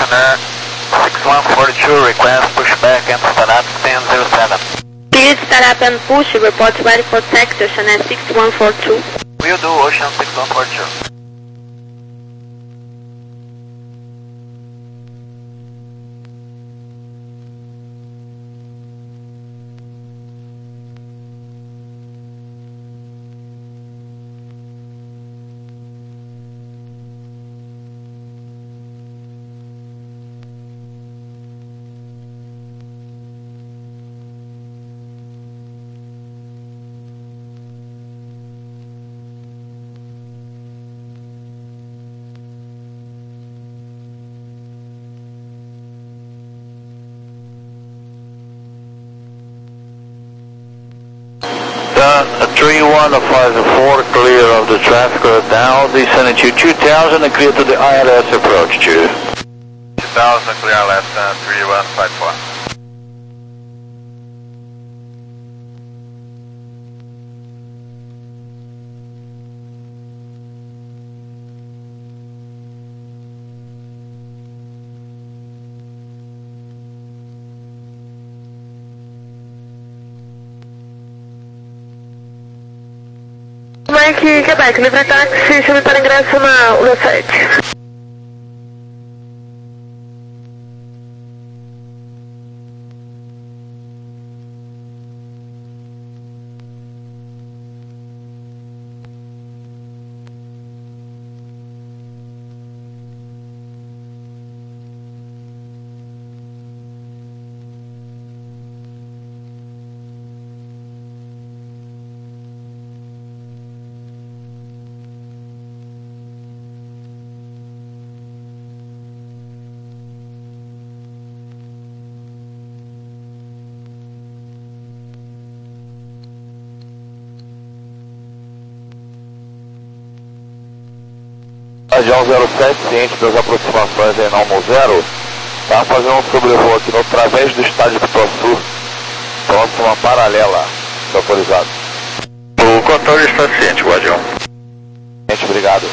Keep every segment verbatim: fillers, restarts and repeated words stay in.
Cessna six one four two, request pushback and stand up ten zero seven. Please start up and push, report ready for taxi, Ocean six one four two. Will do, Ocean six one four two. three one five four, clear of the traffic now, descending to two thousand and clear to the I L S approach to two thousand, clear left, uh, three one five four. Mike, Quebec, livre táxi, chame para ingresso na U sete. Radial zero sete, ciente das aproximações em Almo Zero, está fazendo um sobrevoo aqui no através do estádio do Sul, próximo a paralela, está autorizado. O controle está ciente, Guardião. Ciente, obrigado.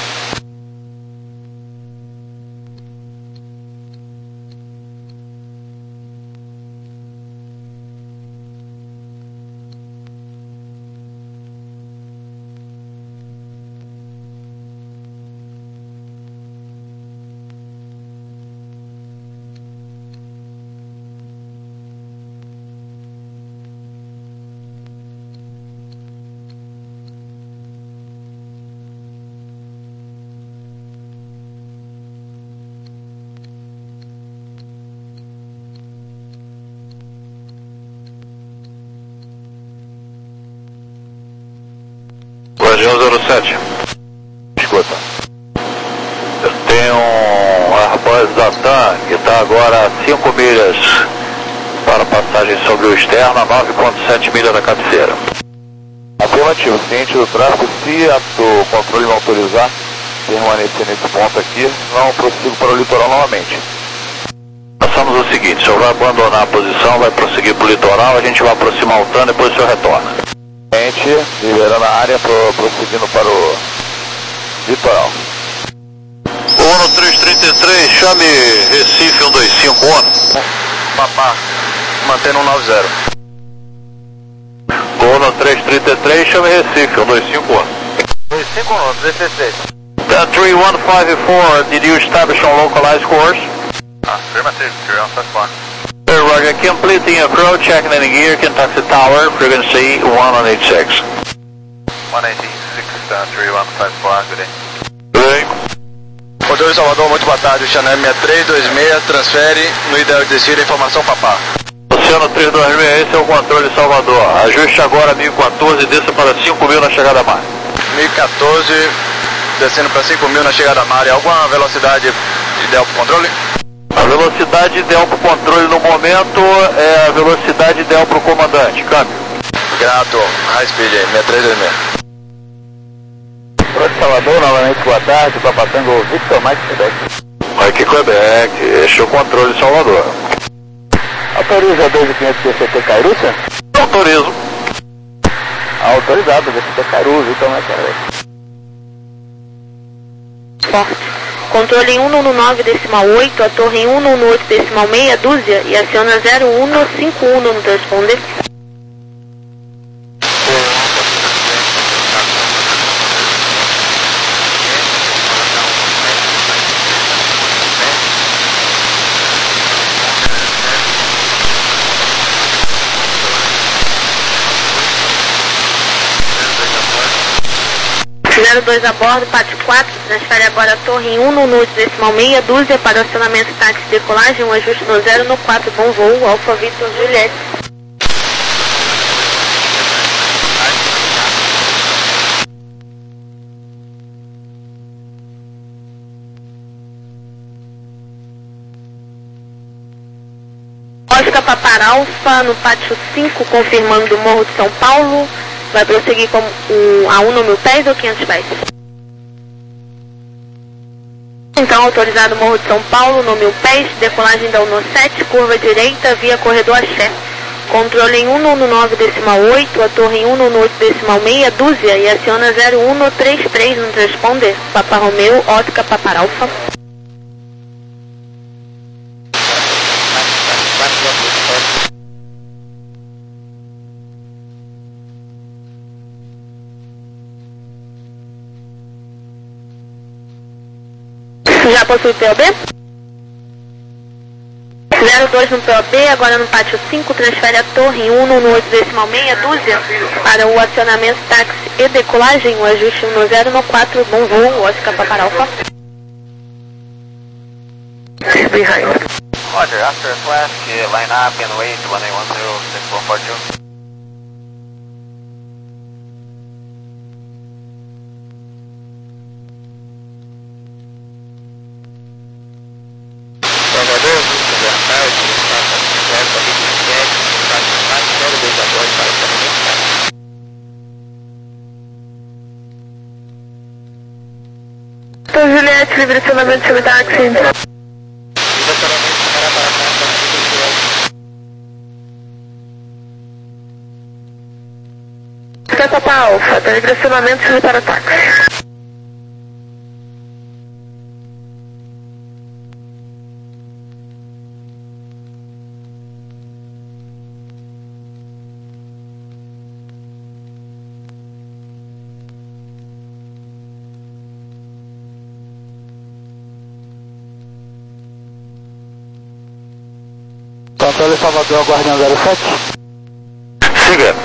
Guardião zero sete. Escuta. Eu tenho um Airbus da TAM que está agora a cinco milhas para passagem sobre o externo, a nove vírgula sete milhas da cabeceira. Afirmativo, ciente do tráfego, se a, o controle não autorizar, permanecer nesse ponto aqui, não prossigo para o litoral novamente. Passamos o seguinte, o senhor vai abandonar a posição, vai prosseguir para o litoral, a gente vai aproximar o TAM, depois o senhor retorna. Liberando a área, pro, prosseguindo para o litoral. ONU três trinta e três, chame Recife um dois cinco, ONU. Papá, mantendo um nove zero. ONU três trinta e três, chame Recife um dois cinco, ONU. dois cinco um, dezesseis. Uh, three one five four, did you establish a localized course? Affirmative, three one five four. Roger, completing approach, checking in gear, Kentucky Tower, frequency one eighty-six. one eighty-six, uh, three one five four, good day. Bem. Controle Salvador, muito boa tarde, Chanel seis três dois seis, transfere no ideal de descida, informação papá. Oceano três dois seis, esse é o controle Salvador. Ajuste agora mil e quatorze, desça para cinco mil na chegada a mar. mil e quatorze, descendo para cinco mil na chegada a mar. Alguma velocidade ideal para o controle? A velocidade ideal para o controle no momento é a velocidade ideal para o comandante. Câmbio. Grato, high speed aí, seis três dois seis. Controle Salvador, novamente boa tarde, Papatango Victor Mike Quebec. Mike Quebec, este é o controle Salvador. Autoriza dois mil e quinhentos D C T Cairu, senhor? Autorizo. Autorizado, D C T Cairu, Victor Mike Quebec. Forte. Controle em cento e nove decimal oito, a torre em cento e oito decimal meia dúzia e aciona zero um cinco um no transponder. zero dois a bordo, pátio quatro, transfere agora a torre em cento e oito decimal meia dúzia para o acionamento táxi de decolagem, um ajuste no zero no quatro, bom voo, Alfa Victor Juliette. Oscar Papar Alfa no pátio cinco, confirmando do Morro de São Paulo. Vai prosseguir com um, a um no mil pés ou quinhentos pés? Então, autorizado Morro de São Paulo, no mil pés, decolagem da Uno sete, curva direita, via corredor Axé. Controle em cento e nove decimal oito, a torre em cento e oito decimal meia dúzia e aciona zero um três três no transponder. Papa Romeu, Oscar Papar Alfa. Já possui P O B? zero dois no P O B, agora no pátio cinco, transfere a torre em cento e oito decimal meia dúzia para o acionamento táxi e decolagem, o ajuste no zero no quatro, bom voo, Oscar Papar Alfa. Behind. Roger, after a class, line up and wait one eight one zero six one four two. Então, Juliette, livre acionamento sobre táxi. Papa Alfa, tá livre acionamento sobre para táxi. Controle Salvador, Guardião zero sete. Siga.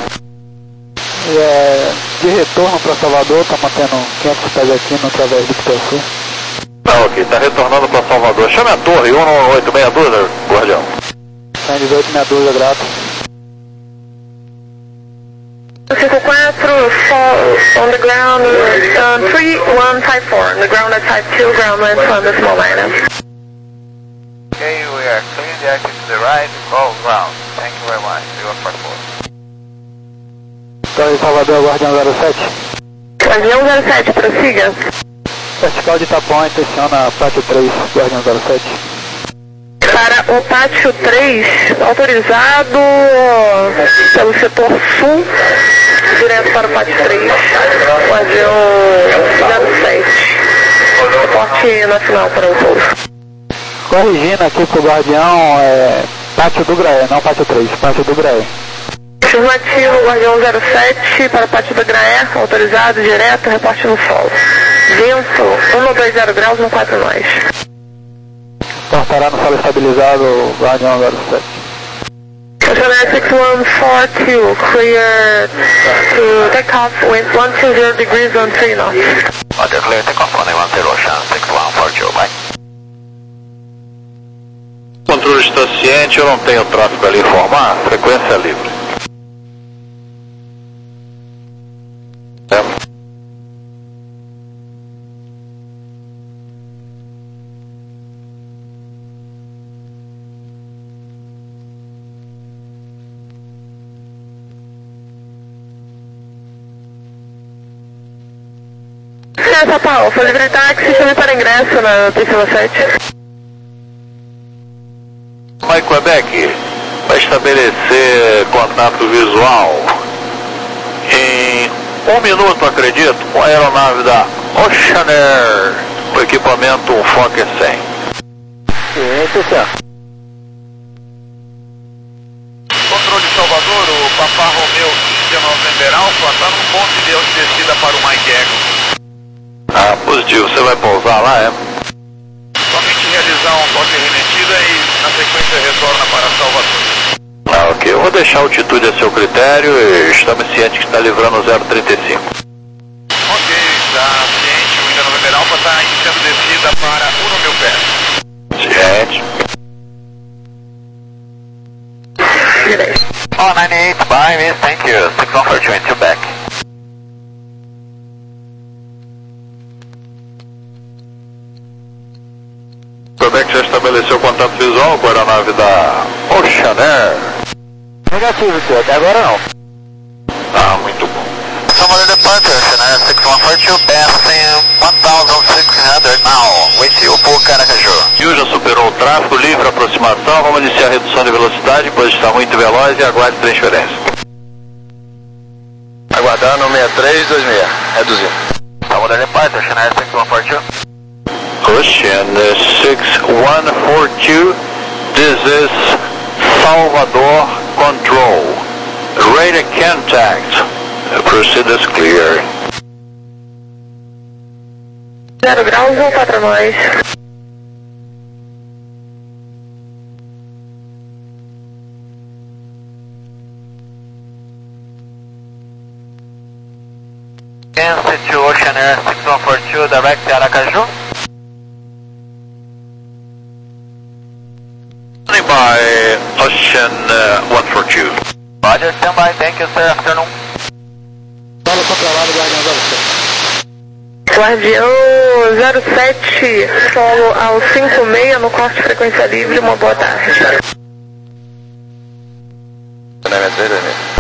É, de retorno para Salvador, tá mantendo quinhentos pés aqui no través do Pitaçu. Tá ok, tá retornando para Salvador. Chame a torre, cento e oito meia dúzia, Guardião. cento e oito meia dúzia, grato. cinco quatro, fall on the ground, uh, three one five four, on the ground at type two, ground line from the small line. Okay, we are clear the exit to the right, all ground. Thank you very much. zero four four. Torre Salvador, Guardião zero sete. Guardião zero sete, prossiga. Vertical de Itapuã, intenciona pátio três, Guardião zero sete. Para o pátio três, autorizado pelo setor sul, direto para o pátio três, Guardião zero sete. Reporte nacional para o povo. Corrigindo aqui pro Guardião, é pátio do Graé, não pátio três, pátio do Graé. Afirmativo, Guardião zero sete, para o pátio do Graé, autorizado, direto, reporte no solo. Vento, cento e vinte graus, um quatro nós. Portará no solo estabilizado, Guardião zero sete. Oceanet six one four two, clear to take off with one two zero degrees on three knots. Roger, clear, take off one eight one zero, Ocean six one four two, bye. Controle está ciente, eu não tenho tráfego ali informar, frequência livre. É. Essa Paulo, foi livre táxi, chame para ingresso na pista sete. Mike Quebec vai estabelecer contato visual em um minuto, acredito, com a aeronave da Oceanair O equipamento um Fokker cem. Ciência, senhor. Controle Salvador, o Papa Romeu India November Alpha está num ponto ideal de descida para o Mike Echo. Ah, positivo. Você vai pousar lá, é? Somente realizar um toque remetida e na sequência retorna para Salvador. Ah, ok. Eu vou deixar a altitude a seu critério e estamos cientes que está livrando zero trinta e cinco. Ok, está ciente, o India November Alpha está iniciando descida para Uno Mil Pés. Ciente. Oh, ninety-eight, bye, miss, thank you. six one four two into back. Quebec já estabeleceu contato visual com a aeronave da Ocean Air. Negativo, senhor. Até agora não. Ah, muito bom. Salvador departure, Ocean Air six one four two, passing one thousand six hundred now, with you for Caracaju. Rio já superou o tráfego, livre aproximação, vamos iniciar a redução de velocidade, pois está muito veloz e aguarde transferência. Aguardando sessenta e três dois seis, reduzindo. Salvador departure, Ocean Air six one four two. Ocean six one four two, this is Salvador Control. Radar contact. Proceed as clear. Zero graus, voltar para nós. Cancel to Ocean Air six one four two, direct to Aracaju. Standing by Ocean uh, one four two. Roger, stand by, thank you sir, afternoon. Fala controlado, Guardião zero sete. Guardião zero sete, solo ao cinco seis no corte de frequência livre, uma boa tarde. sessenta e três dois seis.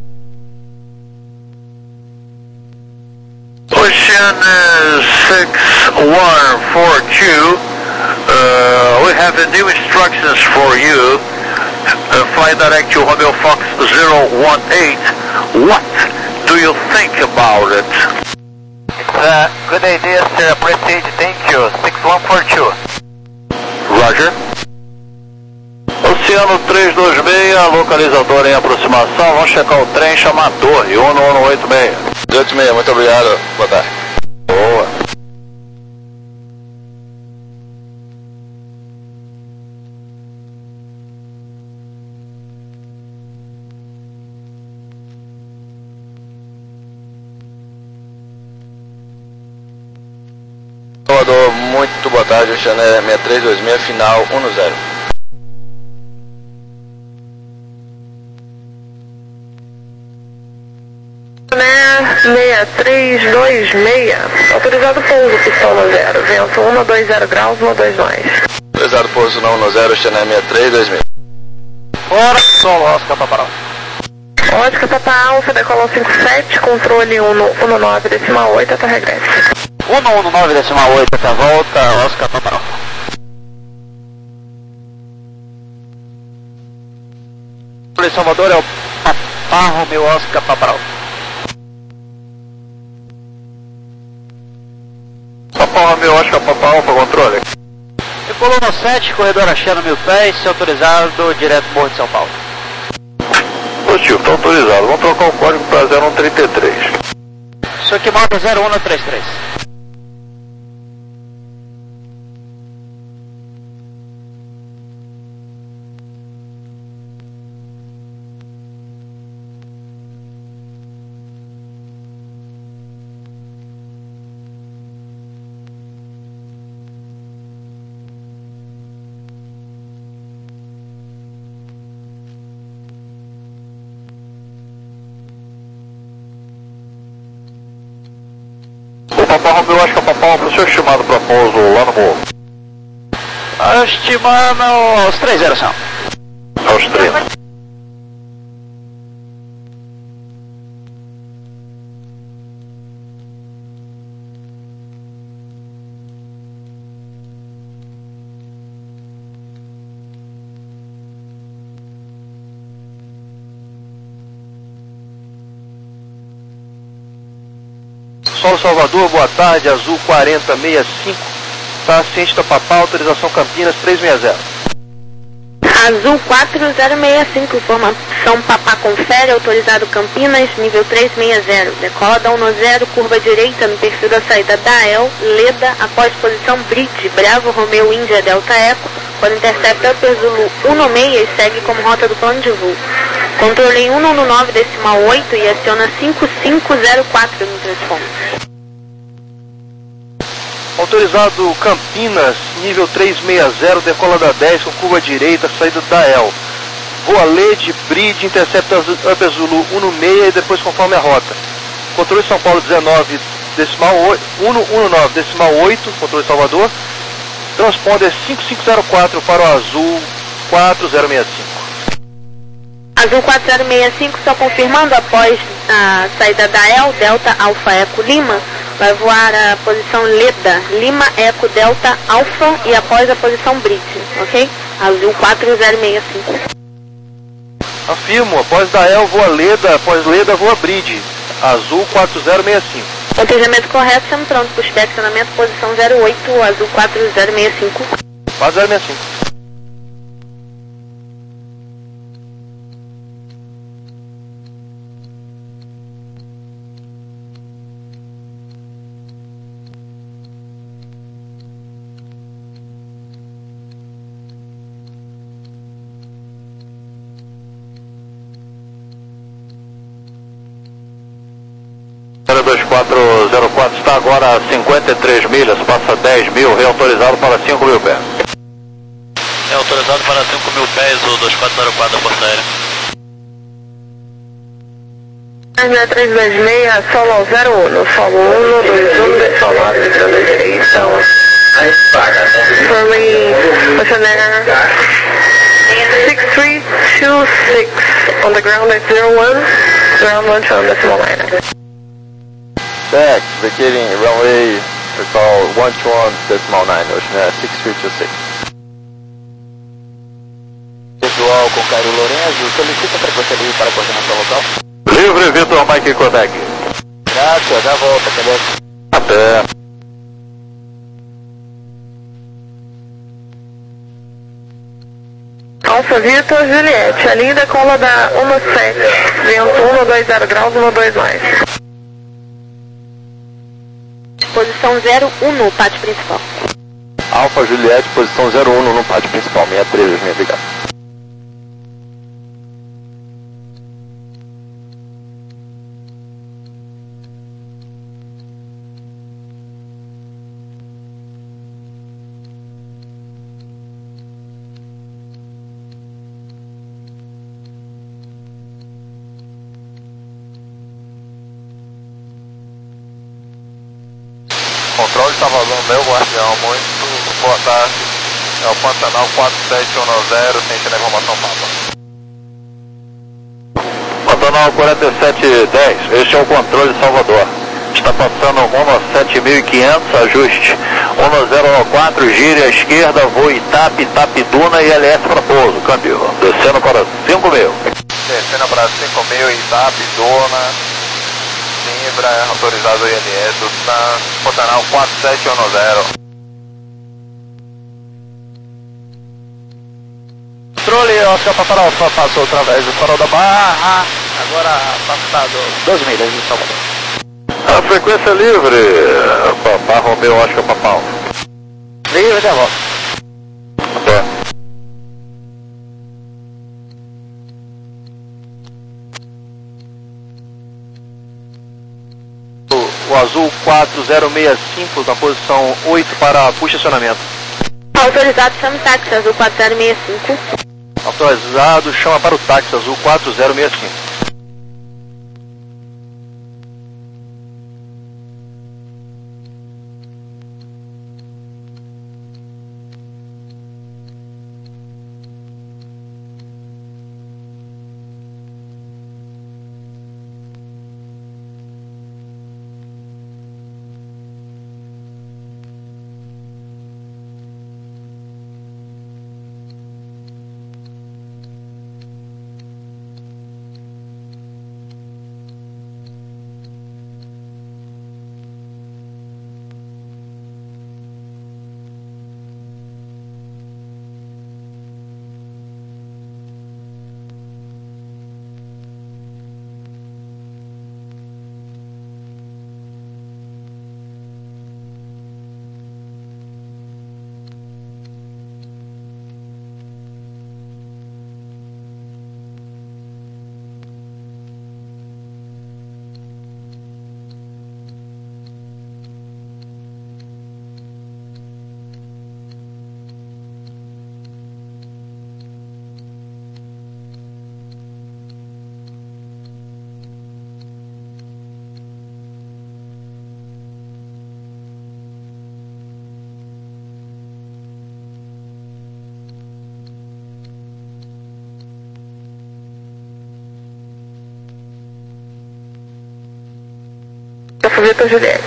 Ocean uh, six one four two, uh, we have uh, new instructions for you. Uh, fly direct to Romeo Fox zero one eight. What do you think about it? It's a good idea sir, proceed, thank you, six one four two. Roger. Oceano três dois seis, localizador em aproximação, vamos checar o trem, chamar a torre, um um oito seis. dezoito seis, muito obrigado, boa tarde. Boa. Salvador, muito boa tarde, Ocean Air sessenta e três dois seis, final um zero. seis três dois seis, autorizado pouso, pistola zero, vento um dois zero graus, um dois nós. Autorizado pouso na um zero, Ocean Air sessenta e três dois seis. Fora, solo, Oscar Paparão. Oscar Papa Alfa, decolou cinco sete, controle um nove decimal oito, até regresso. um um nove decimal oito, até volta, Oscar Paparão. Por Salvador é o Papa Romeu Oscar Paparão. Papa Romeo, Oscar Papa Alfa, controle. Decolou no sete, corredor Axé no mil pés, autorizado, direto Morro de São Paulo. Positivo, está autorizado. Vamos trocar o código para zero um três três. Isso aqui manda zero um três três. Papa Romeo, Oscar Papa Alfa, o senhor estimado para pouso lá no morro. Estimando os três zero são. Aos trinta. Sol Salvador, boa tarde, azul quarenta sessenta e cinco, Tá ciente da Papal, autorização Campinas três seis zero. Azul quatro zero seis cinco, informação Papá confere, autorizado Campinas, nível três seis zero. Decola da um zero, curva direita no perfil da saída da El, Leda, após posição Bridge, Bravo, Romeu, Índia, Delta Eco, quando intercepta Upper Zulu um seis e segue como rota do plano de voo. Controle em cento e nove decimal oito e aciona cinco cinco zero quatro no transponder. Autorizado Campinas, nível três seis zero, decola da dez com curva direita, saída da El. Voa Lede, Bridge, intercepta Upper Zulu um seis e depois conforme a rota. Controle São Paulo dezenove decimal oito, cento e nove decimal oito, controle Salvador. Transponder cinco cinco zero quatro para o Azul quatro zero seis cinco. Azul quatro zero seis cinco, só confirmando após a saída da El, Delta Alfa Eco Lima, vai voar a posição Leda, Lima Eco Delta Alfa e após a posição Bridge, ok? Azul quatro zero seis cinco. Afirmo, após da El voa Leda, após Leda voa Bridge, Azul quatro zero seis cinco. Planejamento correto, sendo pronto, pushback, acionamento, posição zero oito, Azul quatro zero seis cinco. quatro zero seis cinco. dois quatro zero quatro está agora a cinquenta e três milhas, passa dez mil, reautorizado para cinco mil pés. É autorizado para cinco mil pés o dois quatro zero quatro da Força Aérea. três dois seis, solo zero um, solo um, dois um, decolado, então, firmly, Oceanair six three two six, on the ground at zero one, ground one, show decimal nine. Back, vacating runway, recall one two one decimal nine, Oceanair six three two six. Pessoal com Cairo Lourenço, solicita frequência livre para coordenação local. Livre, Vitor Mike Quebec. Graças, já volta, cadê? Até. Alfa Vitor Juliette, a linha decola da um sete, vento um dois zero graus, um dois mais. Posição zero um no pátio principal. Alfa Juliette, posição zero um no pátio principal, sessenta e três, minha obrigado. Controle Salvador, meu guardião, muito boa tarde. É o Pantanal quatro sete um zero, ciente da informação Papa. Pantanal quarenta e sete dez, este é o controle Salvador. Está passando um sete mil e quinhentos, ajuste. um zero quatro, gire à esquerda, voo Itap, Itapiduna e L S para pouso, câmbio. Descendo para cinco mil. Descendo para cinco mil, Itap, Dona. Simbra, autorizado I L S, Tan, Pantanal quatro sete um zero. Controle, Oscar Papa Alfa, passou através do farol da Barra, agora passado doze milhas de Salvador. A frequência livre, Papá Romeu, Oscar Papa Alfa. Livre de volta. Até. O Azul quatro zero seis cinco na posição oito para posicionamento. Autorizado, chame táxi, Azul quatro zero seis cinco. Autorizado, chama para o táxi Azul quatro zero seis cinco. Alfa Vitor Juliette.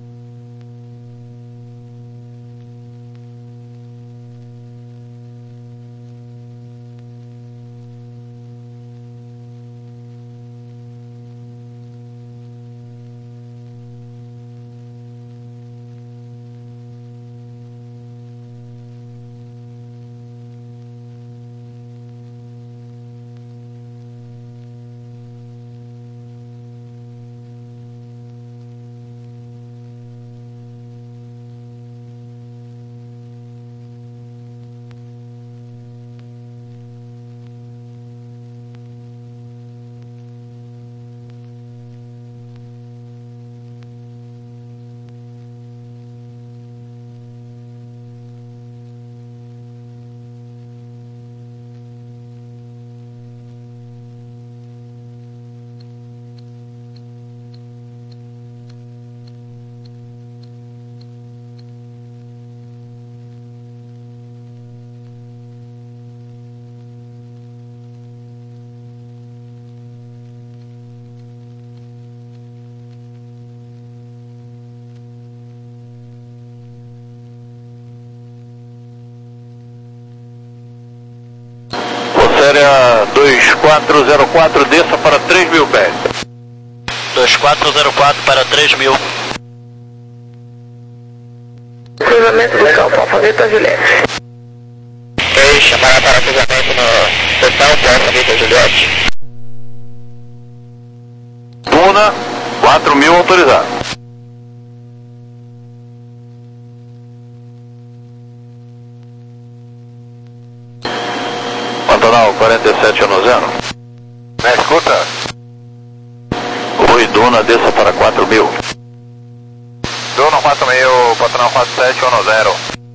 Séria dois quatro zero quatro, desça para três mil pés. dois quatro zero quatro para três mil. Cruzamento do campo, Alfa Vitor Juliette. Ok, chamada para cruzamento no total do Alfa Vitor Juliette. Duna, quatro mil autorizado. Pantanal quarenta e sete ano zero. Na escuta. Oi, Duna, desça para quatro mil. Duna quatro mil, Pantanal quarenta e sete ano zero.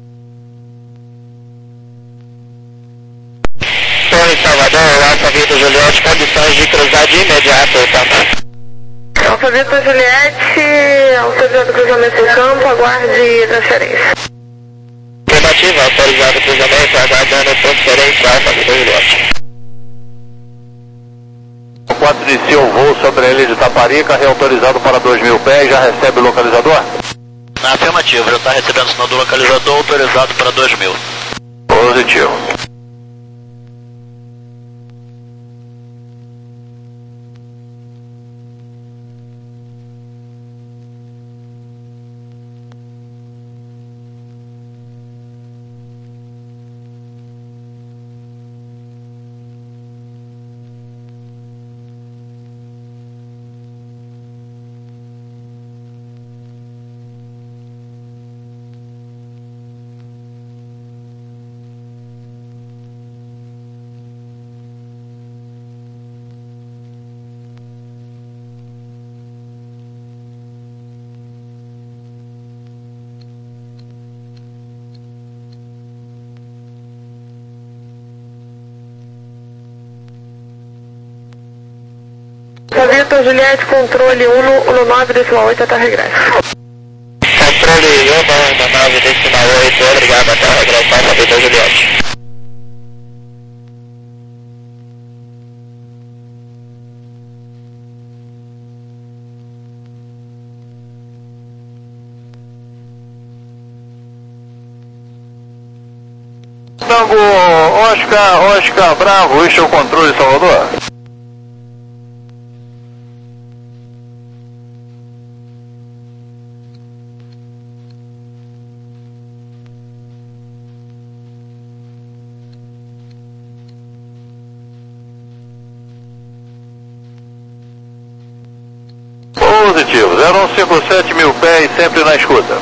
Torre Salvador, Alfa Vitor Juliette, condições de cruzar de imediato, tá? Alfa Vitor Juliette, autorizado cruzamento do campo, aguarde transferência. Afirmativa, autorizado cruzamento, aguardando transferência, Alfa Vitor Juliette. O quatro inicia o voo sobre a ilha de Taparica, reautorizado para dois mil pés, já recebe o localizador? Afirmativo, já está recebendo sinal do localizador, autorizado para dois mil. Positivo. Alfa Vitor Juliette, controle um nove decimal oito até regresso. Controle um nove decimal oito, obrigado, até regresso, Alfa Vitor Juliette. Tango Oscar, Oscar Bravo, este é o controle Salvador. Positivo, zero um cinco sete mil pés, sempre na escuta.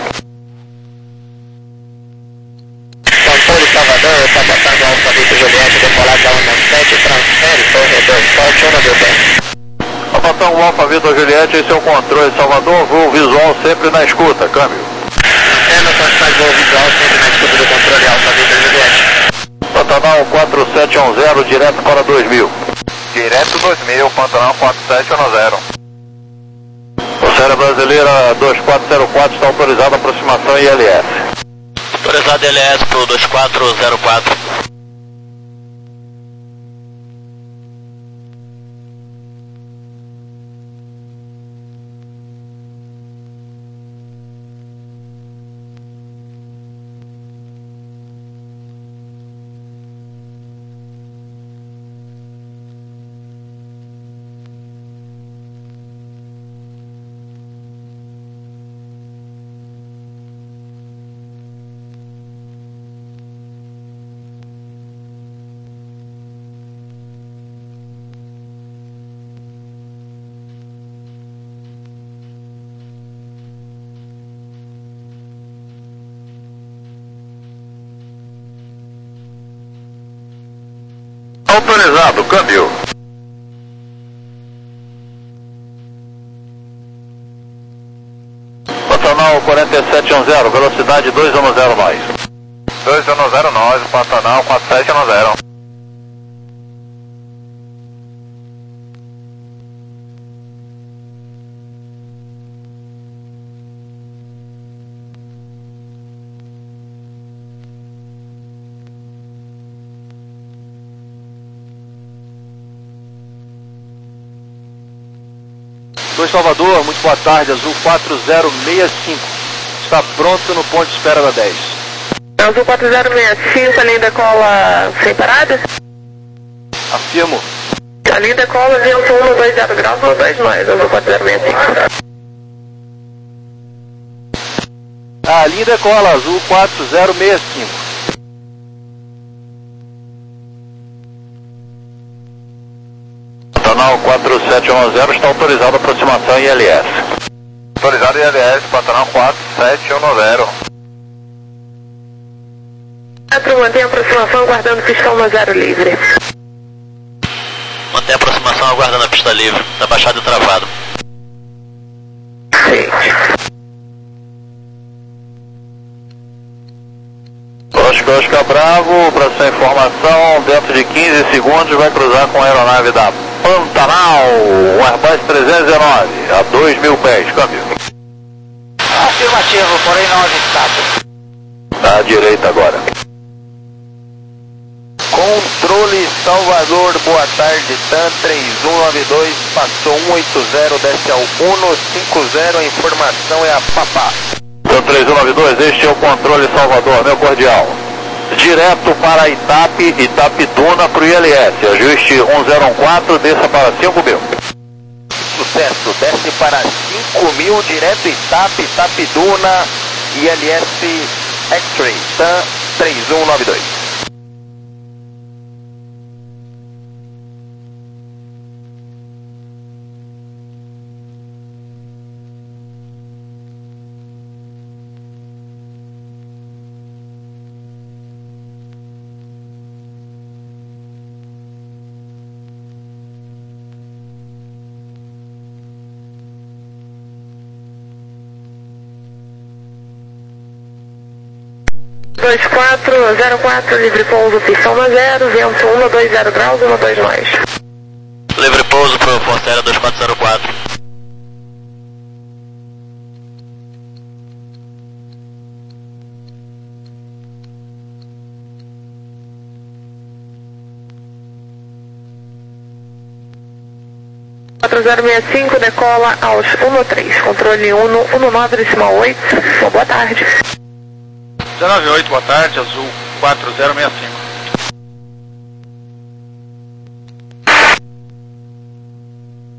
Controle Salvador, está passando Alfa Vitor Juliette, decolado da um sete, transfere, torre dois sete, um mil pés. Capitão o Alfa Vitor Juliette, esse é o controle Salvador, voo visual sempre na escuta, câmbio. Antena, constante voo visual, sempre na escuta do controle Alfa Vitor Juliette. Pantanal quatro sete um zero, direto para dois mil. Direto dois mil, Pantanal quarenta e sete um zero. Série Brasileira dois quatro zero quatro está autorizada a aproximação I L S. Autorizado L S para o dois quatro zero quatro. Autorizado, câmbio. Pantanal quarenta e sete dez, velocidade dois um zero nós. dois um zero nós, Pantanal quatro sete dez. dois Salvador, muito boa tarde, Azul quatro zero seis cinco. Está pronto no ponto de espera da dez. Azul quatro zero seis cinco, a linha decola sem parada? Afirmo. A linha decola vento um dois zero graus, um dois nós, Azul quatro zero seis cinco. A linha decola, Azul quatro zero seis cinco. Pantanal quatro sete dez está autorizado a aproximação I L S. Autorizado I L S, Pantanal quatro sete dez. quatro, mantém a aproximação aguardando pistão no zero livre. Mantém a aproximação aguardando a pista livre. Tá baixado e travado. Sim. Oscar, Oscar Bravo, para sua informação, dentro de quinze segundos vai cruzar com a aeronave da Pantanal, o Airbus trezentos e nove, a dois mil pés, câmbio. Afirmativo, porém não avistado. À direita agora. Controle Salvador, boa tarde, TAM três um nove dois, passou um oito zero, desce ao um cinco zero, a informação é a Papá. TAM três um nove dois, este é o controle Salvador, meu cordial. Direto para Itape, Itapiduna para o I L S, ajuste um zero um quatro, desça para cinco mil. Sucesso, desce para cinco mil, direto Itape, Itapiduna, I L S X-Ray, TAM três um nove dois. dois quatro zero quatro, livre pouso, pistão no zero, vento um dois zero graus, um dois nós. Livre pouso para o Forcera dois quatro zero quatro. quatro zero seis cinco, decola aos um três, controle um um nove decimal oito, boa tarde. dezenove oito, boa tarde, Azul quatro zero seis cinco.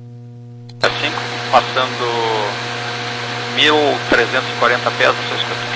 cinco, passando mil trezentos e quarenta pés, não sei se